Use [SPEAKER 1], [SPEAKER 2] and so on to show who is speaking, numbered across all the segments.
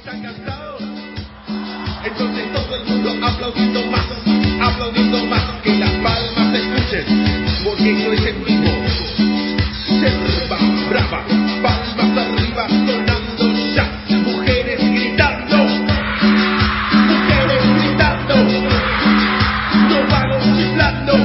[SPEAKER 1] ¿Están cansados? Entonces todo el mundo aplaudiendo más, que las palmas se escuchen, porque esto es en vivo. Selva brava, palmas arriba, sonando ya, mujeres gritando, no vagos chiflando,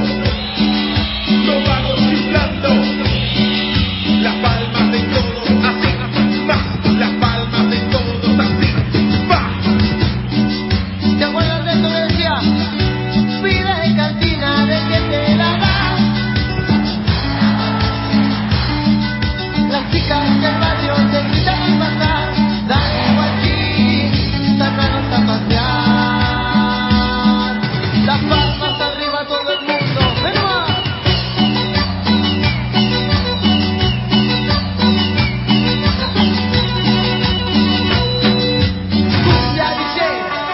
[SPEAKER 1] las palmas de todos así, más, las palmas de todos así, va.
[SPEAKER 2] ¿Te acuerdas de esto que decía? Pide cantina de que te la da. Las chicas del barrio te gritan al pasar. Dale guachín, sácanos a pasear. Las palmas arriba todo el mundo. ¡Ven más! Cumbia DJ.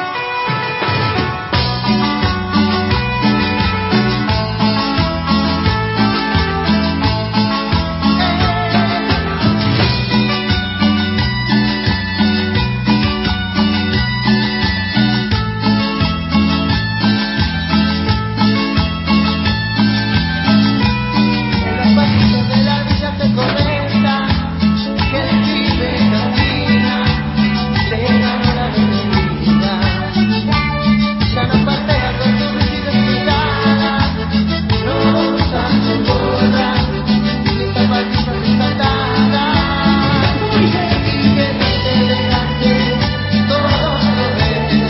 [SPEAKER 2] En los pasillos de la villa se comenta que escribe cantina, se ganó la bebida. Ya no partea con su vestido excitada, no usa su gorra, ni zapatillas desatadas. Y que viste elegante, todos lo ven,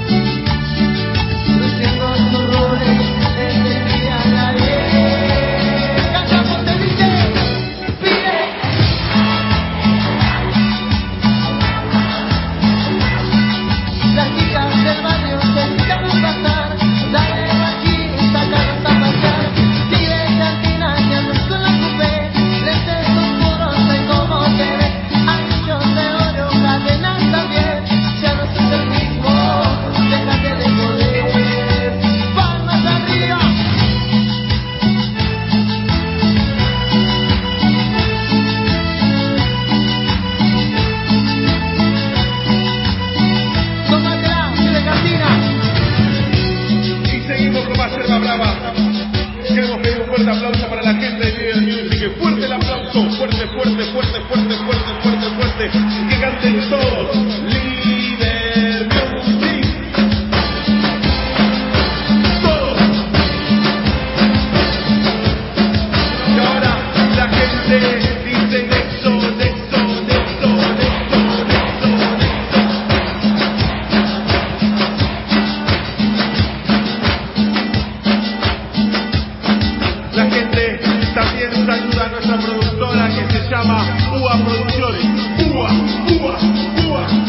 [SPEAKER 2] luciendo su roles, encendida la bien. Cantamos el DJ, pide. Las chicas del barrio se gritan al pasar. Dale guachín, sácanos a pasear. Pide cantina y andas con la coupé. Lentes oscuros, sé cómo te ves. Anillos de oro, cadenas también. Ya no sos el mismo, déjate de joder. Palmas arriba. Tómatela, pide cantina.
[SPEAKER 1] Y seguimos con más Selva Brava. Queremos pedir un fuerte aplauso para la gente de Líder Music. Fuerte el aplauso, fuerte. Y que canten todos. Líder Music. Todos. Y ahora la gente dice Nexo. La gente también saluda a nuestra productora que se llama UA Producciones. UA.